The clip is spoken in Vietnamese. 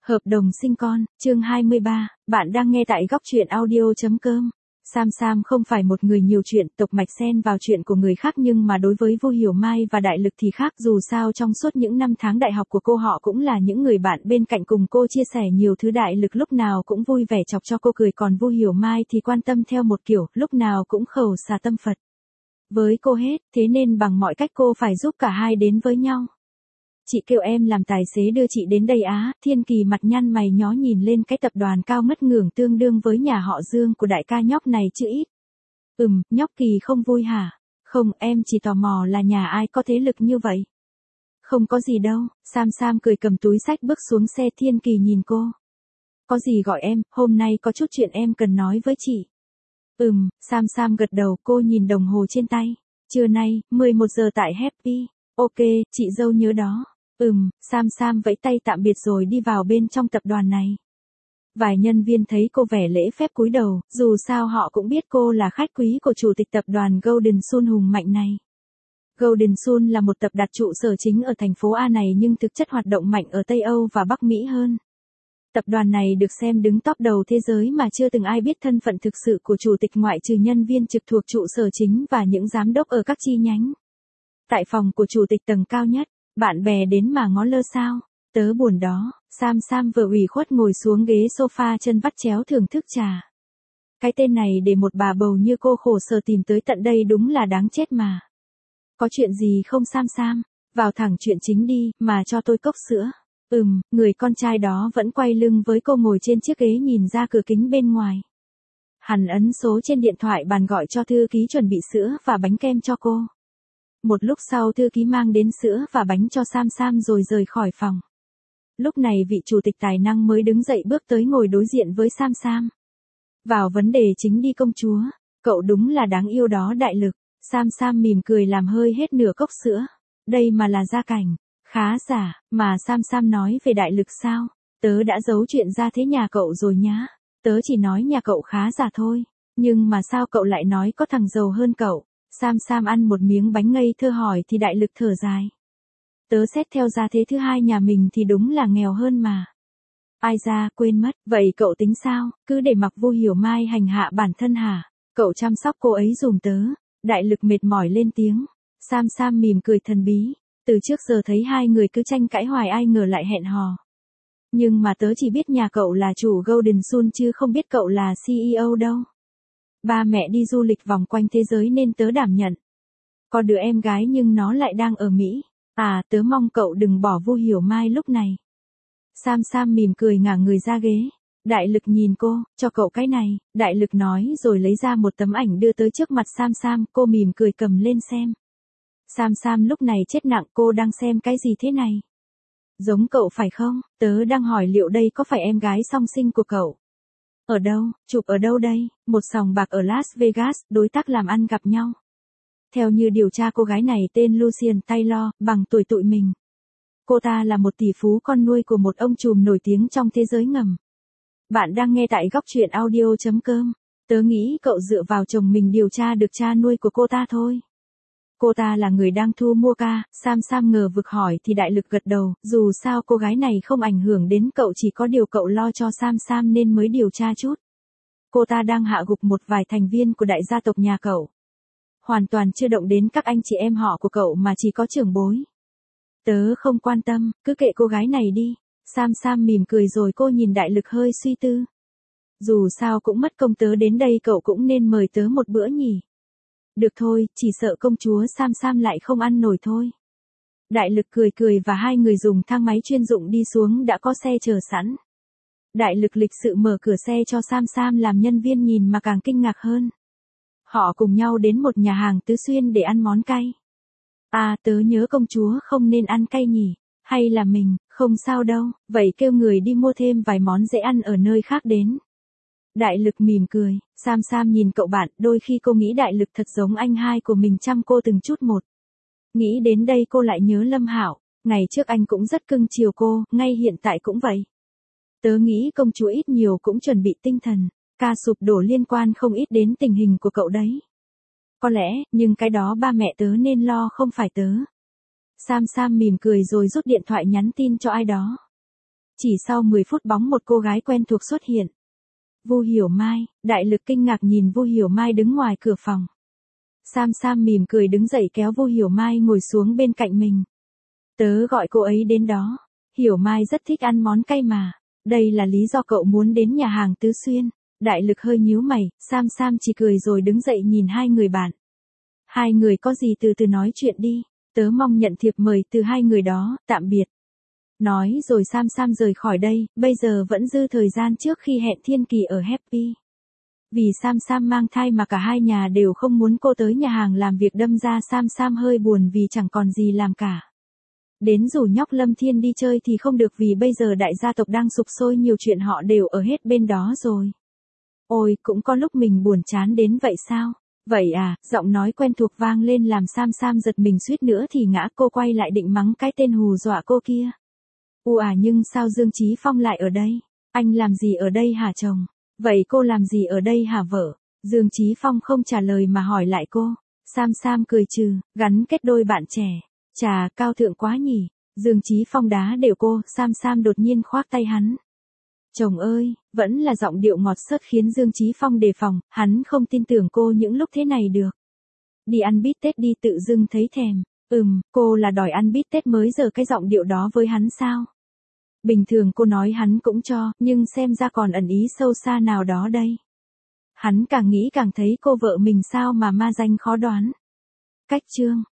Hợp đồng sinh con, chương 23, bạn đang nghe tại góc truyện audio.com. Sam không phải một người nhiều chuyện, tộc mạch xen vào chuyện của người khác, nhưng mà đối với Vu Hiểu Mai và Đại Lực thì khác. Dù sao trong suốt những năm tháng đại học của cô, họ cũng là những người bạn bên cạnh cùng cô chia sẻ nhiều thứ. Đại Lực lúc nào cũng vui vẻ chọc cho cô cười, còn Vu Hiểu Mai thì quan tâm theo một kiểu, lúc nào cũng khẩu xà tâm Phật với cô hết, thế nên bằng mọi cách cô phải giúp cả hai đến với nhau. Chị kêu em làm tài xế đưa chị đến đây á. Thiên Kỳ mặt nhăn mày nhó nhìn lên cái tập đoàn cao ngất ngưởng tương đương với nhà họ Dương của đại ca nhóc này chứ ít. Nhóc Kỳ không vui hả? Không, em chỉ tò mò là nhà ai có thế lực như vậy. Không có gì đâu. Sam cười cầm túi xách bước xuống xe. Thiên Kỳ nhìn cô. Có gì gọi em, hôm nay có chút chuyện em cần nói với chị. Sam gật đầu. Cô nhìn đồng hồ trên tay. Trưa nay, 11 giờ tại Happy. Ok, chị dâu nhớ đó. Sam vẫy tay tạm biệt rồi đi vào bên trong tập đoàn này. Vài nhân viên thấy cô vẻ lễ phép cúi đầu, dù sao họ cũng biết cô là khách quý của chủ tịch tập đoàn Golden Sun hùng mạnh này. Golden Sun là một tập đặt trụ sở chính ở thành phố A này nhưng thực chất hoạt động mạnh ở Tây Âu và Bắc Mỹ hơn. Tập đoàn này được xem đứng top đầu thế giới mà chưa từng ai biết thân phận thực sự của chủ tịch ngoại trừ nhân viên trực thuộc trụ sở chính và những giám đốc ở các chi nhánh. Tại phòng của chủ tịch tầng cao nhất, bạn bè đến mà ngó lơ sao, tớ buồn đó. Sam vừa ủy khuất ngồi xuống ghế sofa chân vắt chéo thưởng thức trà. Cái tên này để một bà bầu như cô khổ sở tìm tới tận đây đúng là đáng chết mà. Có chuyện gì không Sam? Vào thẳng chuyện chính đi, mà cho tôi cốc sữa. Người con trai đó vẫn quay lưng với cô ngồi trên chiếc ghế nhìn ra cửa kính bên ngoài. Hắn ấn số trên điện thoại bàn gọi cho thư ký chuẩn bị sữa và bánh kem cho cô. Một lúc sau thư ký mang đến sữa và bánh cho Sam rồi rời khỏi phòng. Lúc này vị chủ tịch tài năng mới đứng dậy bước tới ngồi đối diện với Sam. Vào vấn đề chính đi công chúa, cậu đúng là đáng yêu đó Đại Lực. Sam mỉm cười làm hơi hết nửa cốc sữa. Đây mà là gia cảnh, khá giả, mà Sam nói về Đại Lực sao? Tớ đã giấu chuyện ra thế nhà cậu rồi nhá. Tớ chỉ nói nhà cậu khá giả thôi. Nhưng mà sao cậu lại nói có thằng giàu hơn cậu? Sam ăn một miếng bánh ngây thơ hỏi thì Đại Lực thở dài. Tớ xét theo gia thế thứ hai nhà mình thì đúng là nghèo hơn mà. Ai ra, quên mất, vậy cậu tính sao, cứ để mặc Vu Hiểu Mai hành hạ bản thân hả? Cậu chăm sóc cô ấy giùm tớ. Đại Lực mệt mỏi lên tiếng. Sam mỉm cười thần bí. Từ trước giờ thấy hai người cứ tranh cãi hoài, ai ngờ lại hẹn hò. Nhưng mà tớ chỉ biết nhà cậu là chủ Golden Sun chứ không biết cậu là CEO đâu. Ba mẹ đi du lịch vòng quanh thế giới nên tớ đảm nhận. Có đứa em gái nhưng nó lại đang ở Mỹ. Tớ mong cậu đừng bỏ Vu Hiểu Mai lúc này. Sam mỉm cười ngả người ra ghế. Đại Lực nhìn cô, cho cậu cái này. Đại Lực nói rồi lấy ra một tấm ảnh đưa tới trước mặt Sam. Cô mỉm cười cầm lên xem. Sam lúc này chết nặng, cô đang xem cái gì thế này? Giống cậu phải không? Tớ đang hỏi liệu đây có phải em gái song sinh của cậu? Ở đâu, chụp ở đâu đây? Một sòng bạc ở Las Vegas, đối tác làm ăn gặp nhau. Theo như điều tra cô gái này tên Lucian Taylor, bằng tuổi tụi mình. Cô ta là một tỷ phú con nuôi của một ông trùm nổi tiếng trong thế giới ngầm. Bạn đang nghe tại góc truyện audio.com. Tớ nghĩ cậu dựa vào chồng mình điều tra được cha nuôi của cô ta thôi. Cô ta là người đang thu mua ca. Sam ngờ vực hỏi thì Đại Lực gật đầu, dù sao cô gái này không ảnh hưởng đến cậu, chỉ có điều cậu lo cho Sam nên mới điều tra chút. Cô ta đang hạ gục một vài thành viên của đại gia tộc nhà cậu. Hoàn toàn chưa động đến các anh chị em họ của cậu mà chỉ có trưởng bối. Tớ không quan tâm, cứ kệ cô gái này đi. Sam mỉm cười rồi cô nhìn Đại Lực hơi suy tư. Dù sao cũng mất công tớ đến đây, cậu cũng nên mời tớ một bữa nhỉ. Được thôi, chỉ sợ công chúa Sam lại không ăn nổi thôi. Đại Lực cười và hai người dùng thang máy chuyên dụng đi xuống, đã có xe chờ sẵn. Đại Lực lịch sự mở cửa xe cho Sam làm nhân viên nhìn mà càng kinh ngạc hơn. Họ cùng nhau đến một nhà hàng Tứ Xuyên để ăn món cay. Tớ nhớ công chúa không nên ăn cay nhỉ, hay là mình, không sao đâu, vậy kêu người đi mua thêm vài món dễ ăn ở nơi khác đến. Đại Lực mỉm cười. Sam nhìn cậu bạn, đôi khi cô nghĩ Đại Lực thật giống anh hai của mình, chăm cô từng chút một. Nghĩ đến đây cô lại nhớ Lâm Hạo, ngày trước anh cũng rất cưng chiều cô, ngay hiện tại cũng vậy. Tớ nghĩ công chúa ít nhiều cũng chuẩn bị tinh thần, ca sụp đổ liên quan không ít đến tình hình của cậu đấy. Có lẽ, nhưng cái đó ba mẹ tớ nên lo không phải tớ. Sam mỉm cười rồi rút điện thoại nhắn tin cho ai đó. Chỉ sau 10 phút bóng một cô gái quen thuộc xuất hiện. Vu Hiểu Mai, Đại Lực kinh ngạc nhìn Vu Hiểu Mai đứng ngoài cửa phòng. Sam Sam mỉm cười đứng dậy kéo Vu Hiểu Mai ngồi xuống bên cạnh mình. Tớ gọi cô ấy đến đó. Hiểu Mai rất thích ăn món cay mà. Đây là lý do cậu muốn đến nhà hàng Tứ Xuyên. Đại Lực hơi nhíu mày, Sam Sam chỉ cười rồi đứng dậy nhìn hai người bạn. Hai người có gì từ từ nói chuyện đi. Tớ mong nhận thiệp mời từ hai người đó, tạm biệt. Nói rồi Sam Sam rời khỏi đây, bây giờ vẫn dư thời gian trước khi hẹn Thiên Kỳ ở Happy. Vì Sam Sam mang thai mà cả hai nhà đều không muốn cô tới nhà hàng làm việc, đâm ra Sam Sam hơi buồn vì chẳng còn gì làm cả. Đến rủ nhóc Lâm Thiên đi chơi thì không được vì bây giờ đại gia tộc đang sục sôi, nhiều chuyện họ đều ở hết bên đó rồi. Ôi, cũng có lúc mình buồn chán đến vậy sao? Vậy à, giọng nói quen thuộc vang lên làm Sam Sam giật mình suýt nữa thì ngã. Cô quay lại định mắng cái tên hù dọa cô kia. Nhưng sao Dương Chí Phong lại ở đây? Anh làm gì ở đây hả chồng? Vậy cô làm gì ở đây hả vợ? Dương Chí Phong không trả lời mà hỏi lại cô. Sam Sam cười trừ, gắn kết đôi bạn trẻ. Chà, cao thượng quá nhỉ. Dương Chí Phong đá đều cô. Sam Sam đột nhiên khoác tay hắn. Chồng ơi, vẫn là giọng điệu ngọt xớt khiến Dương Chí Phong đề phòng. Hắn không tin tưởng cô những lúc thế này được. Đi ăn bít tết đi, tự dưng thấy thèm. Cô là đòi ăn bít tết mới giờ cái giọng điệu đó với hắn sao? Bình thường cô nói hắn cũng cho, nhưng xem ra còn ẩn ý sâu xa nào đó đây. Hắn càng nghĩ càng thấy cô vợ mình sao mà ma danh khó đoán. Cách chương